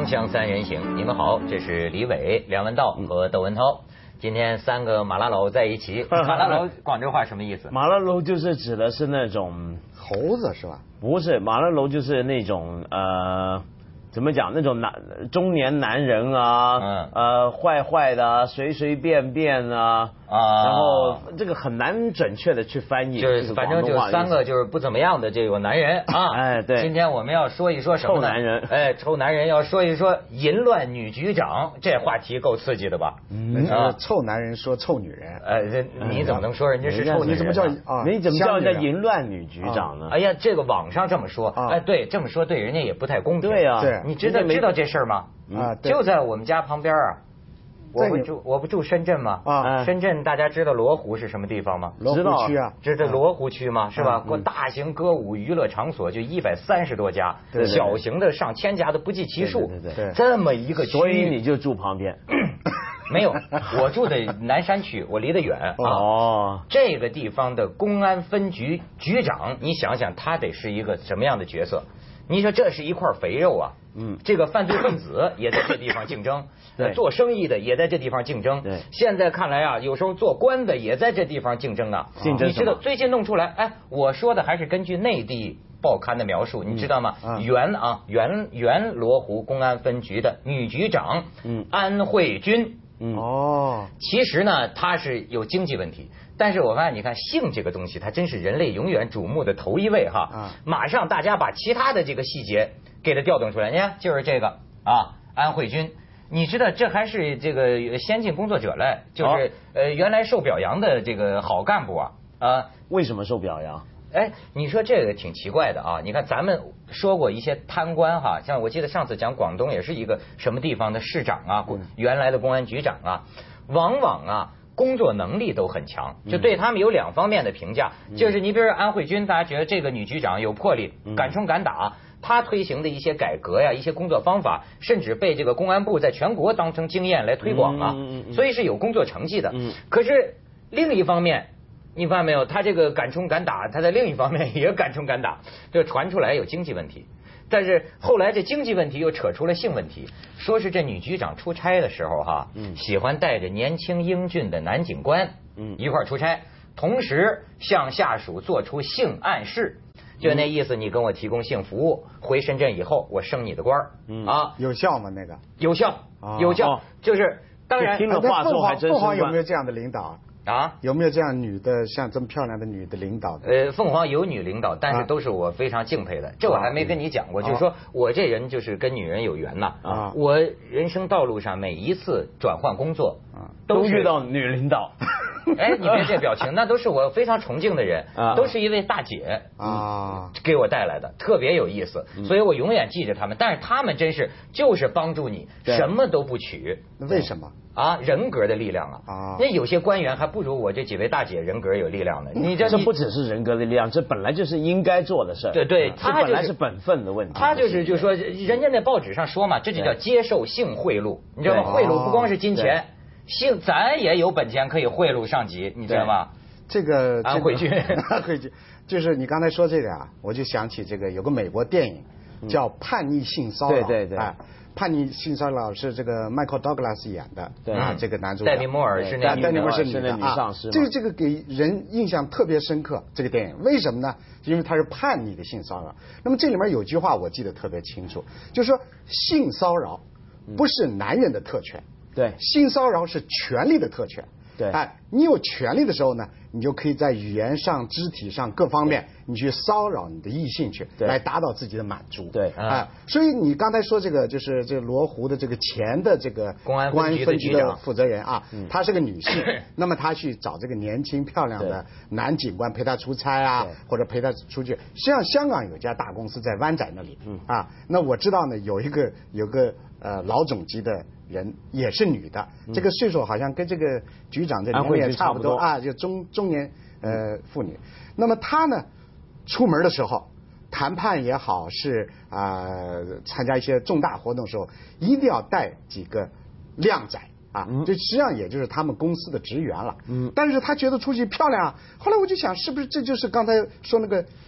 锵锵三人行，你们好，这是李伟、梁文道和窦文涛。今天三个马拉楼在一起。马拉楼广州话什么意思？ 马拉楼就是指的是那种猴子是吧？ 不是，马拉楼就是那种怎么讲？那种中年男人啊，坏坏的啊，随随便便啊，然后这个很难准确的去翻译， 就是反正就三个就是不怎么样的这个男人啊。 哎，对。 今天我们要说一说什么呢？ 臭男人。 哎，臭男人要说一说淫乱女局长，这话题够刺激的吧？ 臭男人说臭女人。 这你怎么能说人家是臭女人？ 你怎么叫你怎么叫人家淫乱女局长呢？ 哎呀，这个网上这么说，哎，对，这么说对人家也不太公平。 对呀， 对。 你知道这事儿吗？就在我们家旁边啊。我不住深圳吗？深圳大家知道罗湖是什么地方吗？ 罗湖区啊， 知道罗湖区吗？是吧？大型歌舞娱乐场所就130多家，小型的上千家都不计其数。 对， 这么一个区域， 所以你就住旁边？ 没有，我住的南山区，我离得远啊。这个地方的公安分局局长，你想想他得是一个什么样的角色？你说这是一块肥肉啊！这个犯罪分子也在这地方竞争，做生意的也在这地方竞争。现在看来啊，有时候做官的也在这地方竞争啊。 竞争你知道最近弄出来，哎，我说的还是根据内地报刊的描述，你知道吗？原罗湖公安分局的女局长安慧君。其实呢，她是有经济问题。但是我发现，你看性这个东西，它真是人类永远瞩目的头一位哈。马上大家把其他的这个细节给它调动出来，你看就是这个安慧君，你知道这还是这个先进工作者嘞，就是原来受表扬的这个好干部啊。 为什么受表扬？ 哎，你说这个挺奇怪的啊！你看咱们说过一些贪官哈，像我记得上次讲广东也是一个什么地方的市长啊，原来的公安局长啊，往往工作能力都很强，就对他们有两方面的评价，就是你比如说安慧君，大家觉得这个女局长有魄力，敢冲敢打，她推行的一些改革呀，一些工作方法，甚至被这个公安部在全国当成经验来推广啊，所以是有工作成绩的。可是另一方面，你发现没有，他这个敢冲敢打，他在另一方面也敢冲敢打，就传出来有经济问题。但是后来这经济问题又扯出了性问题，说是这女局长出差的时候喜欢带着年轻英俊的男警官一块出差，同时向下属做出性暗示，就那意思，你跟我提供性服务，回深圳以后我升你的官有效吗？那个有效，就是当然。 听了话说还真是。 凤凰有没有这样的领导啊？ 有没有这样女的，像这么漂亮的女的领导？ 凤凰有女领导，但是都是我非常敬佩的。这我还没跟你讲过，就是说我这人就是跟女人有缘呐。我人生道路上每一次转换工作， 都遇到女领导。 哎，你别这表情，那都是我非常崇敬的人，都是一位大姐给我带来的，特别有意思，所以我永远记着他们。但是他们真是就是帮助你，什么都不取。 为什么？ 人格的力量那有些官员还不如我这几位大姐人格有力量呢。 这不只是人格的力量，这本来就是应该做的事。 对， 他本来是本分的问题。 他就是说，人家那报纸上说嘛，这就叫接受性贿赂，你知道吗？贿赂不光是金钱。咱也有本钱可以贿赂上级，你知道吗？ 这个安慧君， 就是你刚才说这个我就想起这个有个美国电影叫《叛逆性骚扰》。 对， 叛逆性骚扰是这个 Michael Douglas 演的，这个男主角。 戴米莫尔是那女上司。 这个给人印象特别深刻。这个电影为什么呢？因为它是叛逆的性骚扰。那么这里面有句话我记得特别清楚，就是说性骚扰不是男人的特权。 对， 性骚扰是权力的特权。 对， 你有权利的时候呢，你就可以在语言上、肢体上各方面，你去骚扰你的异性去，来达到自己的满足。 对， 所以你刚才说这个就是这个罗湖的这个前的这个公安分局的负责人她是个女性，那么她去找这个年轻漂亮的男警官陪她出差或者陪她出去。实际上，香港有家大公司在湾仔那里那我知道呢，有个老总级的人也是女的，这个岁数好像跟这个局长这年龄也差不多就中年妇女。那么她呢，出门的时候谈判也好，是参加一些重大活动的时候，一定要带几个靓仔这实际上也就是他们公司的职员了。但是她觉得出去漂亮后来我就想，是不是这就是刚才说那个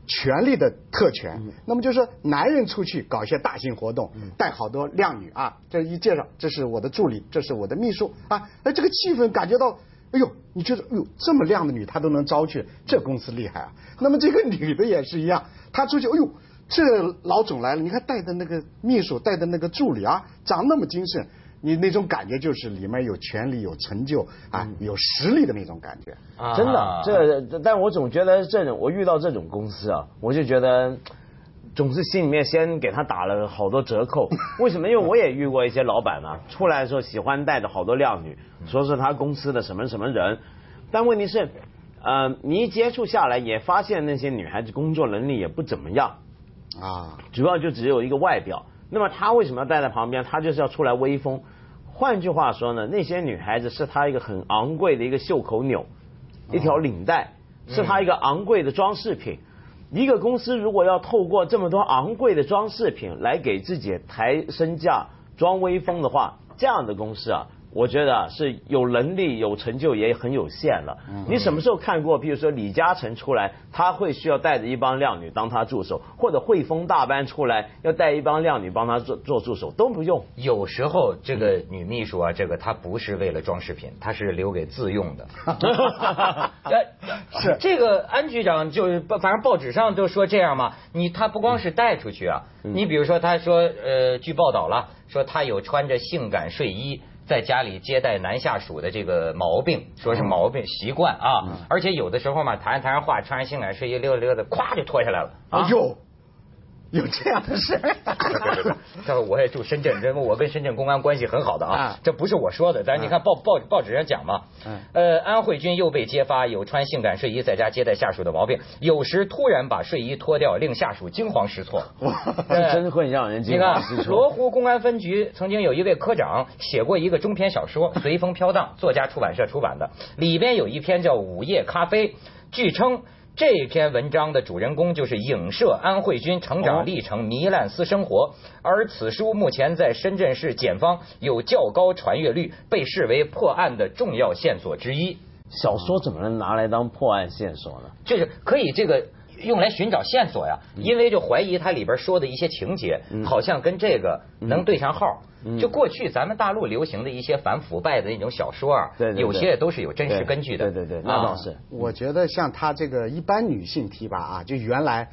权力的特权。那么就是说，男人出去搞一些大型活动，带好多靓女啊，这一介绍，这是我的助理，这是我的秘书啊，这个气氛感觉到，哎呦，你觉得，哎呦，这么靓的女她都能招去，这公司厉害啊。那么这个女的也是一样，她出去，哎呦，这老总来了，你看带的那个秘书，带的那个助理啊，长那么精神。你那种感觉就是里面有权力、有成就啊，有实力的那种感觉。 真的，但我总觉得我遇到这种公司啊，我就觉得总是心里面先给他打了好多折扣。为什么？因为我也遇过一些老板啊，出来的时候喜欢带着好多靓女，说是他公司的什么什么人，但问题是，你一接触下来也发现那些女孩子工作能力也不怎么样啊，主要就只有一个外表。那么他为什么要带在旁边？他就是要出来威风。换句话说呢，那些女孩子是他一个很昂贵的一个袖口钮，一条领带，是他一个昂贵的装饰品。一个公司如果要透过这么多昂贵的装饰品来给自己抬身价、装威风的话，这样的公司啊，我觉得是有能力、有成就也很有限了。你什么时候看过，比如说李嘉诚出来，他会需要带着一帮靓女当他助手，或者汇丰大班出来要带一帮靓女帮他做助手，都不用。 有时候这个女秘书啊，这个她不是为了装饰品，她是留给自用的。是这个安局长就是反正报纸上就说这样嘛，他不光是带出去啊，你比如说他说据报道了，说他有穿着性感睡衣在家里接待男下属的这个毛病，说是毛病习惯啊，而且有的时候嘛，谈着话，穿上性感睡衣溜达溜达，咵就脱下来了。 哎呦，有这样的事？ 这我也住深圳，我跟深圳公安关系很好的啊，这不是我说的，但是你看报纸上讲嘛，安慧君又被揭发有穿性感睡衣在家接待下属的毛病，有时突然把睡衣脱掉，令下属惊慌失措。 真会让人惊慌失措。 你看罗湖公安分局曾经有一位科长写过一个中篇小说《随风飘荡》，作家出版社出版的，里边有一篇叫《午夜咖啡》，据称这篇文章的主人公就是影射安慧君成长历程、糜烂私生活，而此书目前在深圳市检方有较高传阅率，被视为破案的重要线索之一。 小说怎么能拿来当破案线索呢？ 就是可以这个用来寻找线索呀，因为就怀疑它里边说的一些情节，好像跟这个能对上号。就过去咱们大陆流行的一些反腐败的那种小说啊，有些都是有真实根据的。 对，那倒是。 我觉得像他这个一般女性提拔啊，就原来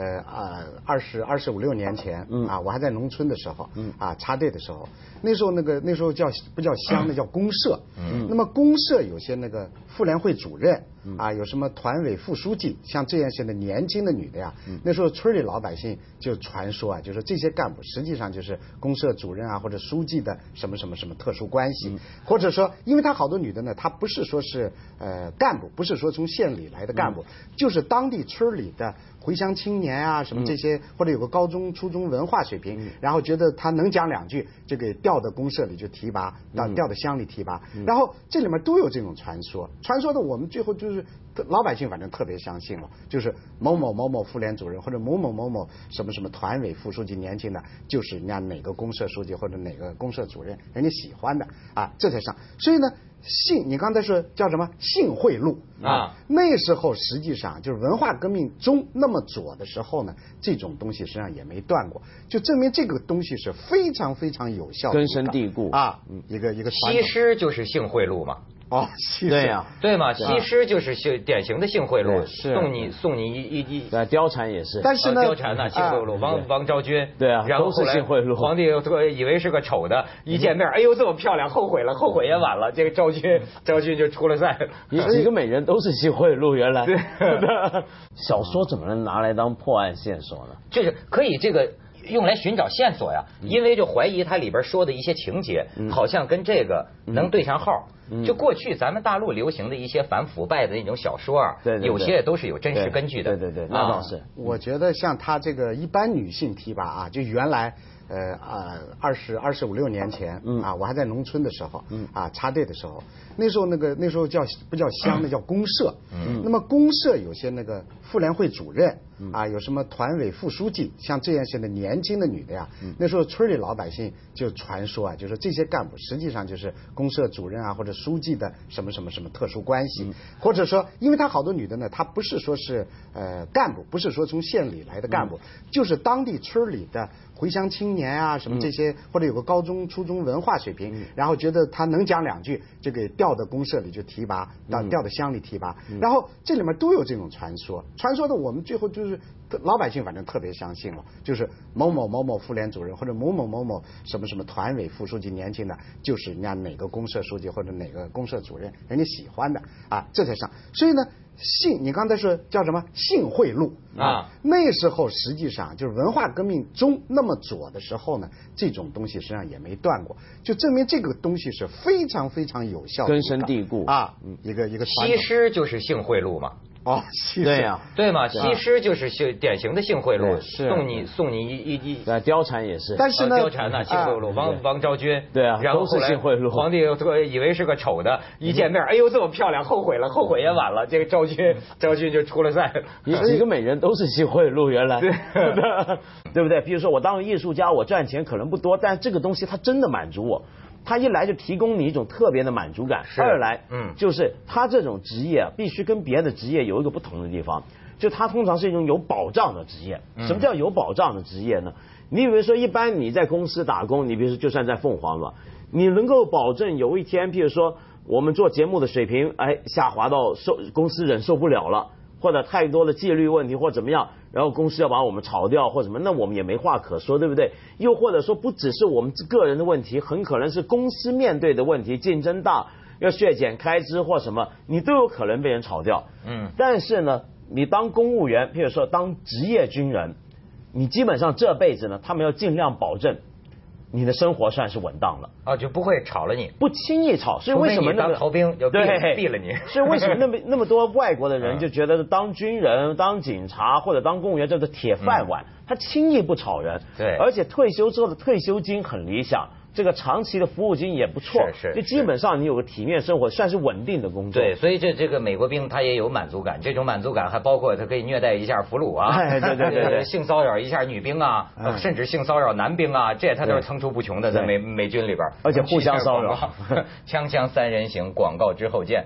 25、26年前啊，我还在农村的时候啊，插队的时候，那时候不叫乡，那叫公社。那么公社有些那个妇联会主任啊，有什么团委副书记，像这样些的年轻的女的呀，那时候村里老百姓就传说啊，就说这些干部实际上就是公社主任啊或者书记的什么什么什么特殊关系，或者说，因为他好多女的呢，她不是说是干部，不是说从县里来的干部，就是当地村里的回乡青年啊什么这些，或者有个高中初中文化水平，然后觉得他能讲两句，就给调到公社里就提拔，调到乡里提拔，然后这里面都有这种传说的我们最后就是老百姓反正特别相信了，就是某某某某妇联主任或者某某某某什么什么团委副书记，年轻的就是人家哪个公社书记或者哪个公社主任人家喜欢的啊，这才上。所以呢，你刚才说叫什么性贿赂啊？那时候实际上就是文化革命中那么左的时候呢，这种东西实际上也没断过，就证明这个东西是非常非常有效的， 根深蒂固啊， 一个西施就是性贿赂嘛。 对呀， 对嘛，西施就是典型的性贿赂，送你一貂蝉也是， 但是呢， 貂蝉呢性贿赂，王昭君对啊， 然后都是性贿赂， 皇帝以为是个丑的，一见面，哎呦这么漂亮，后悔也晚了，这个昭君就出了赛， 几个美人都是性贿赂，原来对，小说怎么能拿来当破案线索呢？ 就是可以这个用来寻找线索呀，因为就怀疑它里边说的一些情节，好像跟这个能对上号。就过去咱们大陆流行的一些反腐败的那种小说啊，有些都是有真实根据的。 对，那倒是。 我觉得像他这个一般女性提拔啊，就原来 25、26年前啊，我还在农村的时候啊，插队的时候，那时候不叫乡，那叫公社。那么公社有些那个妇联会主任啊，有什么团委副书记，像这样些的年轻的女的呀，那时候村里老百姓就传说啊，就说这些干部实际上就是公社主任啊或者书记的什么特殊关系，或者说，因为他好多女的呢，她不是说是干部，不是说从县里来的干部，就是当地村里的回乡青年啊什么这些，或者有个高中初中文化水平，然后觉得他能讲2句，就给调到公社里就提拔，调到乡里提拔，然后这里面都有这种传说的，我们最后就是老百姓反正特别相信了，就是某某某某妇联主任或者某某某某什么团委副书记，年轻的就是人家哪个公社书记或者哪个公社主任人家喜欢的啊，这才上。所以呢，你刚才说叫什么性贿赂啊？那时候实际上就是文化革命中那么左的时候呢，这种东西实际上也没断过，就证明这个东西是非常非常有效的， 根深蒂固啊，一个西施就是性贿赂嘛。 哦， 对呀， 对嘛，西施就是典型的性贿赂，送你一貂蝉也是， 但是呢， 貂蝉呢性贿赂，王昭君， 对啊， 然后后来皇帝以为是个丑的，一见面，哎呦这么漂亮，后悔也晚了，这个昭君就出了赛， 几个美人都是性贿赂，原来对不对？比如说我当艺术家，我赚钱可能不多，但这个东西它真的满足我。他一来就提供你一种特别的满足感，二来，就是他这种职业必须跟别的职业有一个不同的地方，就他通常是一种有保障的职业。什么叫有保障的职业呢？你比如说，一般你在公司打工，你比如说就算在凤凰吧，你能够保证有一天，譬如说我们做节目的水平，下滑到公司忍受不了了，或者太多的纪律问题或怎么样，然后公司要把我们炒掉或什么，那我们也没话可说，对不对？又或者说不只是我们个人的问题，很可能是公司面对的问题，竞争大，要削减开支或什么，你都有可能被人炒掉。但是呢，你当公务员，譬如说当职业军人，你基本上这辈子呢，他们要尽量保证你的生活算是稳当了啊，就不会炒了你， 不轻易炒。所以为什么当逃兵就毙了你？ 所以为什么那么多外国的人就觉得当军人、当警察或者当公务员叫做铁饭碗，他轻易不炒人。 对， 而且退休之后的退休金很理想。这个长期的服务金也不错，就基本上你有个体面生活，算是稳定的工作。 对，所以这个美国兵他也有满足感，这种满足感还包括他可以虐待一下俘虏啊， 对， 性骚扰一下女兵啊，甚至性骚扰男兵啊，这他都是层出不穷的，在美军里边， 而且互相骚扰。 锵锵三人行，广告之后见。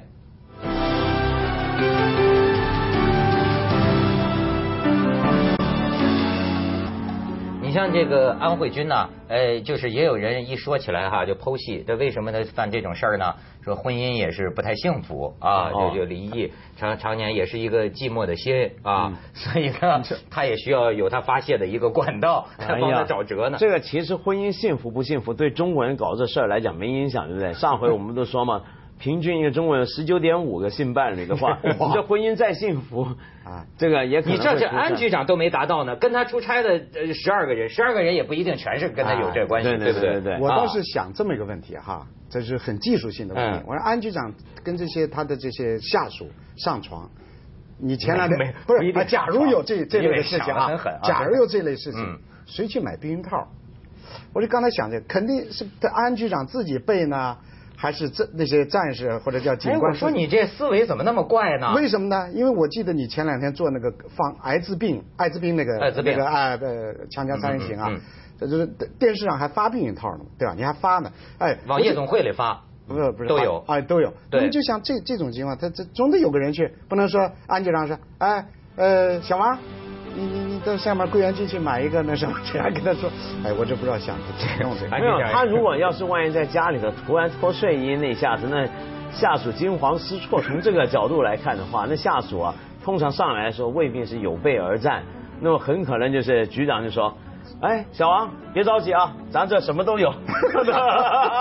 你像这个安慧君呢，就是也有人一说起来哈，就剖析这为什么他犯这种事儿呢？说婚姻也是不太幸福啊，就离异，常年也是一个寂寞的心啊，所以呢，他也需要有他发泄的一个管道，帮他找辙呢。 这个其实婚姻幸福不幸福，对中国人搞这事儿来讲没影响，对不对？上回我们都说嘛。平均一个中国人19.5个性伴侣的话，你这婚姻再幸福啊，这个也可能。 你这安局长都没达到呢，跟他出差的12个人也不一定全是跟他有这关系，对不对？ 我倒是想这么一个问题哈，这是很技术性的问题。我说安局长跟他的这些下属上床，你前两天不是？假如有这类事情啊，假如有这类事情，谁去买避孕套？我就刚才想着，肯定是安局长自己备呢。还是那些战士或者叫警官。 我说你这思维怎么那么怪呢？ 为什么呢？因为我记得你前两天做那个防艾滋病那个锵锵三人行啊，这就是电视上还发避孕套呢，对吧？你还发呢， 往夜总会里发， 不是都有， 都有。对，就像这种情况，他总得有个人去，不能说安局长说，小王。你到下面柜员机去买一个那什么，这样跟他说，我这不知道想怎么弄这个。 没有，他如果要是万一在家里头突然脱睡衣那下子，那下属惊慌失措。从这个角度来看的话，那下属啊，通常上来的时候未必是有备而战，那么很可能就是局长就说，小王别着急啊，咱这什么都有。